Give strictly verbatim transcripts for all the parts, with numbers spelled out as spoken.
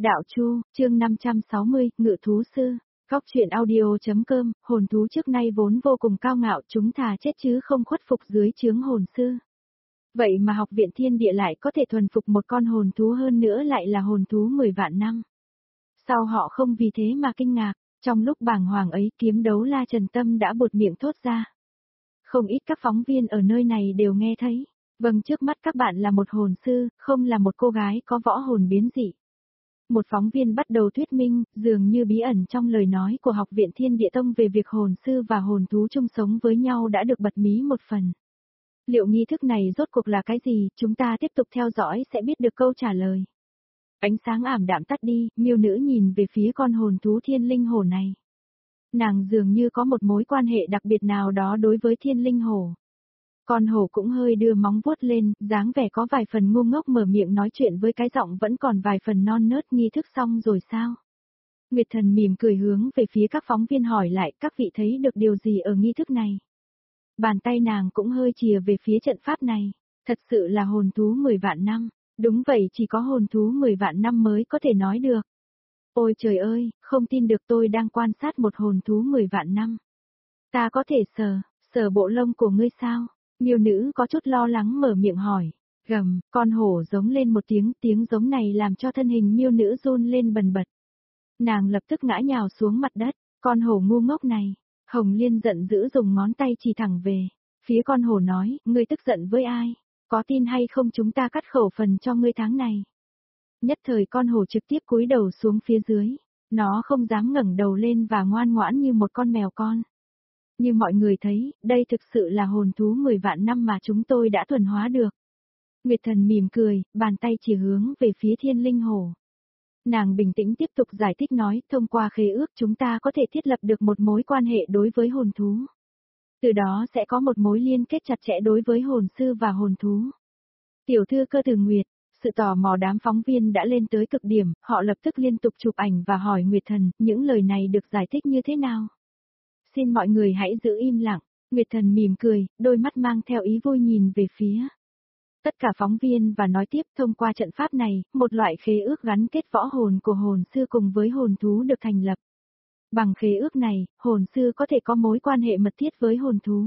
Đạo Chu, chương năm trăm sáu mươi, Ngự thú sư. Góc truyện audio.com, hồn thú trước nay vốn vô cùng cao ngạo, chúng thà chết chứ không khuất phục dưới trướng hồn sư. Vậy mà học viện thiên địa lại có thể thuần phục một con hồn thú, hơn nữa lại là hồn thú mười vạn năm. Sao họ không vì thế mà kinh ngạc? Trong lúc bàng hoàng ấy, kiếm đấu la Trần Tâm đã buột miệng thốt ra. Không ít các phóng viên ở nơi này đều nghe thấy. Vâng, trước mắt các bạn là một hồn sư, không là một cô gái có võ hồn biến dị. Một phóng viên bắt đầu thuyết minh, dường như bí ẩn trong lời nói của Học viện Thiên Địa Tông về việc hồn sư và hồn thú chung sống với nhau đã được bật mí một phần. Liệu nghi thức này rốt cuộc là cái gì, chúng ta tiếp tục theo dõi sẽ biết được câu trả lời. Ánh sáng ảm đạm tắt đi, miêu nữ nhìn về phía con hồn thú thiên linh hổ này. Nàng dường như có một mối quan hệ đặc biệt nào đó đối với thiên linh hổ. Con hổ cũng hơi đưa móng vuốt lên, dáng vẻ có vài phần ngu ngốc, mở miệng nói chuyện với cái giọng vẫn còn vài phần non nớt. Nghi thức xong rồi sao? Nguyệt Thần mỉm cười hướng về phía các phóng viên hỏi lại, các vị thấy được điều gì ở nghi thức này? Bàn tay nàng cũng hơi chìa về phía trận pháp này. Thật sự là hồn thú mười vạn năm. Đúng vậy, chỉ có hồn thú mười vạn năm mới có thể nói được. Ôi trời ơi, không tin được, tôi đang quan sát một hồn thú mười vạn năm. Ta có thể sờ, sờ bộ lông của ngươi sao? Miêu nữ có chút lo lắng mở miệng hỏi. Gầm, con hổ giống lên một tiếng, tiếng giống này làm cho thân hình miêu nữ run lên bần bật. Nàng lập tức ngã nhào xuống mặt đất, con hổ ngu ngốc này. Hồng Liên giận dữ dùng ngón tay chỉ thẳng về. Phía con hổ nói, ngươi tức giận với ai? Có tin hay không chúng ta cắt khẩu phần cho ngươi tháng này? Nhất thời con hổ trực tiếp cúi đầu xuống phía dưới. Nó không dám ngẩng đầu lên và ngoan ngoãn như một con mèo con. Như mọi người thấy, đây thực sự là hồn thú mười vạn năm mà chúng tôi đã thuần hóa được. Nguyệt Thần mỉm cười, bàn tay chỉ hướng về phía thiên linh hổ. Nàng bình tĩnh tiếp tục giải thích nói, thông qua khế ước chúng ta có thể thiết lập được một mối quan hệ đối với hồn thú. Từ đó sẽ có một mối liên kết chặt chẽ đối với hồn sư và hồn thú. Tiểu thư Cơ Tử Nguyệt, sự tò mò đám phóng viên đã lên tới cực điểm, họ lập tức liên tục chụp ảnh và hỏi Nguyệt Thần, những lời này được giải thích như thế nào? Xin mọi người hãy giữ im lặng. Nguyệt Thần mỉm cười, đôi mắt mang theo ý vui nhìn về phía tất cả phóng viên và nói tiếp, thông qua trận pháp này, một loại khế ước gắn kết võ hồn của hồn sư cùng với hồn thú được thành lập. Bằng khế ước này, hồn sư có thể có mối quan hệ mật thiết với hồn thú.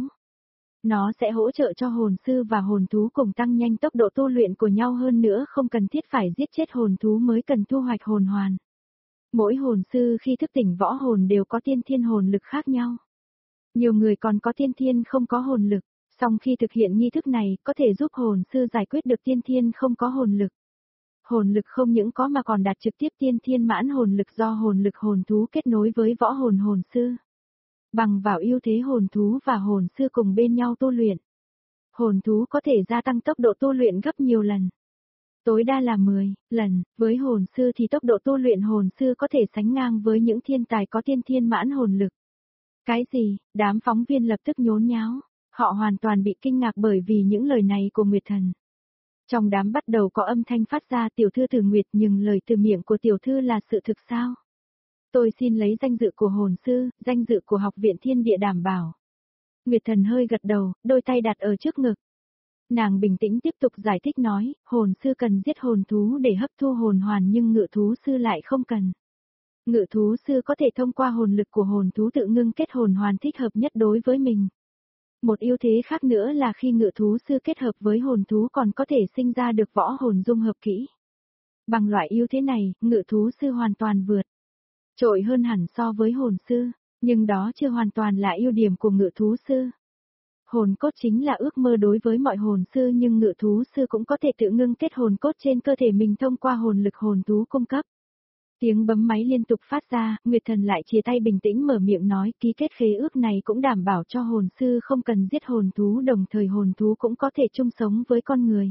Nó sẽ hỗ trợ cho hồn sư và hồn thú cùng tăng nhanh tốc độ tu luyện của nhau, hơn nữa không cần thiết phải giết chết hồn thú mới cần thu hoạch hồn hoàn. Mỗi hồn sư khi thức tỉnh võ hồn đều có tiên thiên hồn lực khác nhau. Nhiều người còn có tiên thiên không có hồn lực, song khi thực hiện nghi thức này có thể giúp hồn sư giải quyết được tiên thiên không có hồn lực. Hồn lực không những có mà còn đạt trực tiếp tiên thiên mãn hồn lực do hồn lực hồn thú kết nối với võ hồn hồn sư. Bằng vào ưu thế hồn thú và hồn sư cùng bên nhau tu luyện. Hồn thú có thể gia tăng tốc độ tu luyện gấp nhiều lần. Tối đa là mười lần, với hồn sư thì tốc độ tu luyện hồn sư có thể sánh ngang với những thiên tài có tiên thiên mãn hồn lực. Cái gì? Đám phóng viên lập tức nhốn nháo. Họ hoàn toàn bị kinh ngạc bởi vì những lời này của Nguyệt Thần. Trong đám bắt đầu có âm thanh phát ra, tiểu thư Tử Nguyệt, nhưng lời từ miệng của tiểu thư là sự thực sao? Tôi xin lấy danh dự của hồn sư, danh dự của Học viện Thiên Địa đảm bảo. Nguyệt Thần hơi gật đầu, đôi tay đặt ở trước ngực. Nàng bình tĩnh tiếp tục giải thích nói, hồn sư cần giết hồn thú để hấp thu hồn hoàn nhưng ngự thú sư lại không cần. Ngự thú sư có thể thông qua hồn lực của hồn thú tự ngưng kết hồn hoàn thích hợp nhất đối với mình. Một ưu thế khác nữa là khi ngự thú sư kết hợp với hồn thú còn có thể sinh ra được võ hồn dung hợp kỹ. Bằng loại ưu thế này, ngự thú sư hoàn toàn vượt trội hơn hẳn so với hồn sư, nhưng đó chưa hoàn toàn là ưu điểm của ngự thú sư. Hồn cốt chính là ước mơ đối với mọi hồn sư, nhưng ngự thú sư cũng có thể tự ngưng kết hồn cốt trên cơ thể mình thông qua hồn lực hồn thú cung cấp. Tiếng bấm máy liên tục phát ra, Nguyệt Thần lại chia tay bình tĩnh mở miệng nói, ký kết khế ước này cũng đảm bảo cho hồn sư không cần giết hồn thú, đồng thời hồn thú cũng có thể chung sống với con người.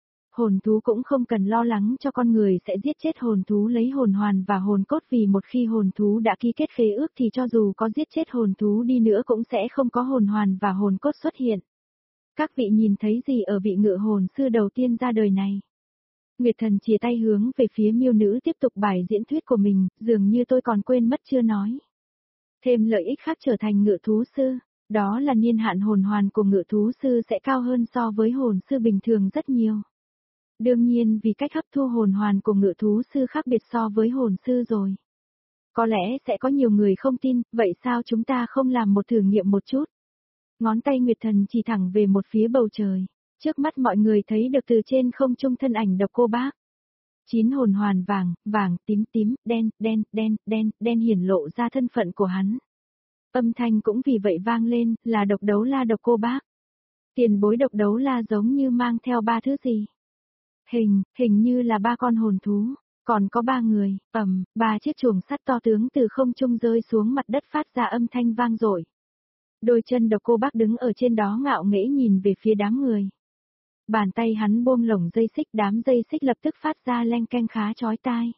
Hồn thú cũng không cần lo lắng cho con người sẽ giết chết hồn thú lấy hồn hoàn và hồn cốt, vì một khi hồn thú đã ký kết khế ước thì cho dù có giết chết hồn thú đi nữa cũng sẽ không có hồn hoàn và hồn cốt xuất hiện. Các vị nhìn thấy gì ở vị ngự hồn sư đầu tiên ra đời này? Nguyệt Thần chìa tay hướng về phía miêu nữ tiếp tục bài diễn thuyết của mình, dường như tôi còn quên mất chưa nói. Thêm lợi ích khác trở thành ngự thú sư, đó là niên hạn hồn hoàn của ngự thú sư sẽ cao hơn so với hồn sư bình thường rất nhiều. Đương nhiên vì cách hấp thu hồn hoàn của ngự thú sư khác biệt so với hồn sư rồi. Có lẽ sẽ có nhiều người không tin, vậy sao chúng ta không làm một thử nghiệm một chút? Ngón tay Nguyệt Thần chỉ thẳng về một phía bầu trời. Trước mắt mọi người thấy được từ trên không trung thân ảnh Độc Cô Bác. Chín hồn hoàn vàng, vàng, tím tím, đen, đen, đen, đen, đen hiển lộ ra thân phận của hắn. Âm thanh cũng vì vậy vang lên, là Độc Đấu La Độc Cô Bác. Tiền bối Độc Đấu La giống như mang theo ba thứ gì? Hình, hình như là ba con hồn thú, còn có ba người, ầm, ba chiếc chuồng sắt to tướng từ không trung rơi xuống mặt đất phát ra âm thanh vang dội. Đôi chân Độc Cô Bác đứng ở trên đó ngạo nghễ nhìn về phía đám người. Bàn tay hắn buông lồng dây xích, đám dây xích lập tức phát ra leng keng khá chói tai.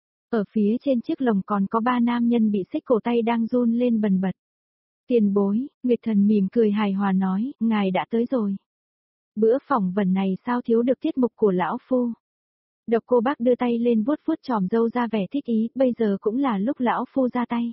Ở phía trên chiếc lồng còn có ba nam nhân bị xích cổ tay đang run lên bần bật. Tiền bối, Nguyệt Thần mỉm cười hài hòa nói, ngài đã tới rồi. Bữa phỏng vấn này sao thiếu được tiết mục của lão phu. Độc Cô Bác đưa tay lên vuốt vuốt chòm râu ra vẻ thích ý, bây giờ cũng là lúc lão phu ra tay.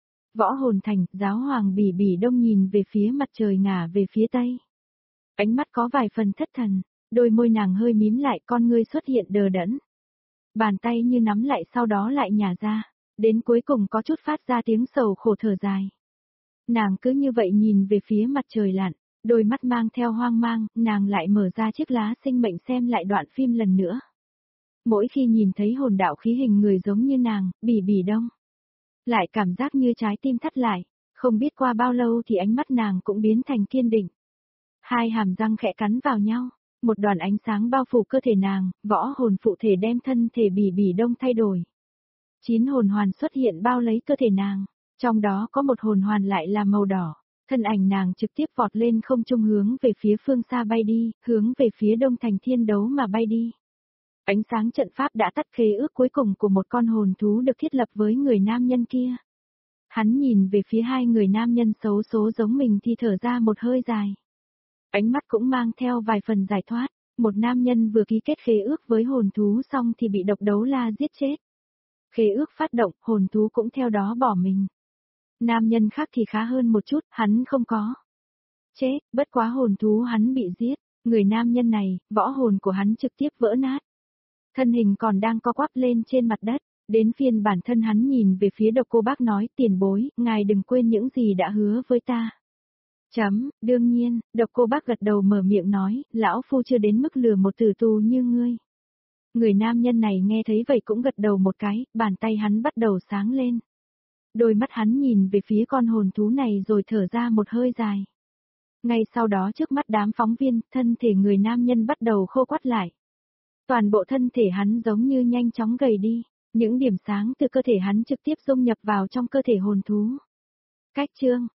Võ Hồn Thành, giáo hoàng Bỉ Bỉ Đông nhìn về phía mặt trời ngả về phía tây. Ánh mắt có vài phần thất thần, đôi môi nàng hơi mím lại, con ngươi xuất hiện đờ đẫn. Bàn tay như nắm lại sau đó lại nhả ra, đến cuối cùng có chút phát ra tiếng sầu khổ thở dài. Nàng cứ như vậy nhìn về phía mặt trời lặn, đôi mắt mang theo hoang mang, nàng lại mở ra chiếc lá sinh mệnh xem lại đoạn phim lần nữa. Mỗi khi nhìn thấy hồn đạo khí hình người giống như nàng, Bỉ Bỉ Đông, lại cảm giác như trái tim thắt lại, không biết qua bao lâu thì ánh mắt nàng cũng biến thành kiên định. Hai hàm răng khẽ cắn vào nhau, một đoàn ánh sáng bao phủ cơ thể nàng, võ hồn phụ thể đem thân thể Bỉ Bỉ Đông thay đổi. Chín hồn hoàn xuất hiện bao lấy cơ thể nàng, trong đó có một hồn hoàn lại là màu đỏ, thân ảnh nàng trực tiếp vọt lên không trung hướng về phía phương xa bay đi, hướng về phía Đông Thành Thiên Đấu mà bay đi. Ánh sáng trận pháp đã tắt khế ước cuối cùng của một con hồn thú được thiết lập với người nam nhân kia. Hắn nhìn về phía hai người nam nhân xấu số giống mình thì thở ra một hơi dài. Ánh mắt cũng mang theo vài phần giải thoát, một nam nhân vừa ký kết khế ước với hồn thú xong thì bị Độc Đấu La giết chết. Khế ước phát động, hồn thú cũng theo đó bỏ mình. Nam nhân khác thì khá hơn một chút, hắn không có chết, bất quá hồn thú hắn bị giết, người nam nhân này, võ hồn của hắn trực tiếp vỡ nát. Thân hình còn đang co quắp lên trên mặt đất, đến phiên bản thân hắn nhìn về phía Độc Cô Bác nói, tiền bối, ngài đừng quên những gì đã hứa với ta. Chấm, đương nhiên, Độc Cô Bác gật đầu mở miệng nói, lão phu chưa đến mức lừa một tử tù như ngươi. Người nam nhân này nghe thấy vậy cũng gật đầu một cái, bàn tay hắn bắt đầu sáng lên. Đôi mắt hắn nhìn về phía con hồn thú này rồi thở ra một hơi dài. Ngay sau đó trước mắt đám phóng viên, thân thể người nam nhân bắt đầu khô quắt lại. Toàn bộ thân thể hắn giống như nhanh chóng gầy đi, những điểm sáng từ cơ thể hắn trực tiếp dung nhập vào trong cơ thể hồn thú. Cách chương